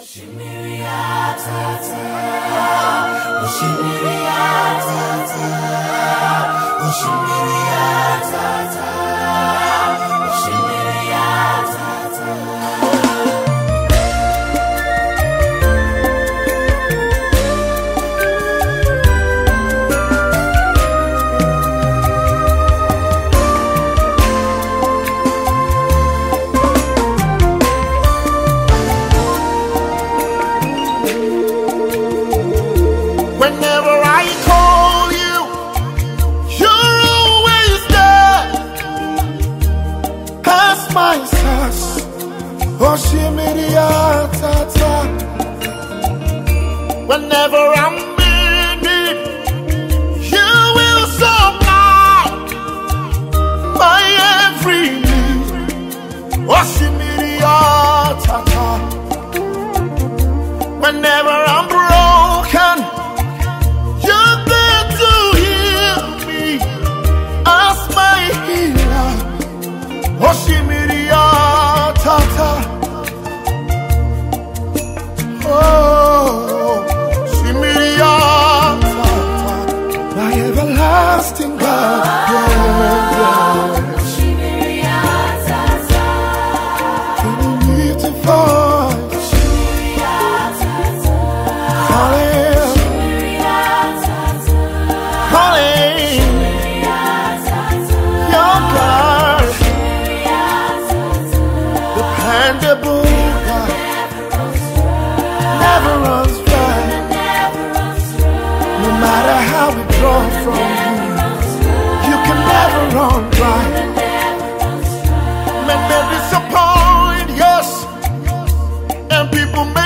Whenever I call you, you're always there. As my sass, oh shimiria tata. Whenever I'm in it, you will supply my every need. Oh shimiria tata. Whenever I'm broken, you're there to heal me as my healer. Oh shimiria tata. Oh shimiria tata. My everlasting God, yeah, yeah. Shimiria tata. Can you need to find? Shimiria tata. Calling, Shimiria tata. calling Shimiria tata. your God, Shimiria tata. dependable God, Never runs dry. never runs dry. Never runs dry. No matter how we draw from you, you can never run dry. Men may disappoint, yes, and people may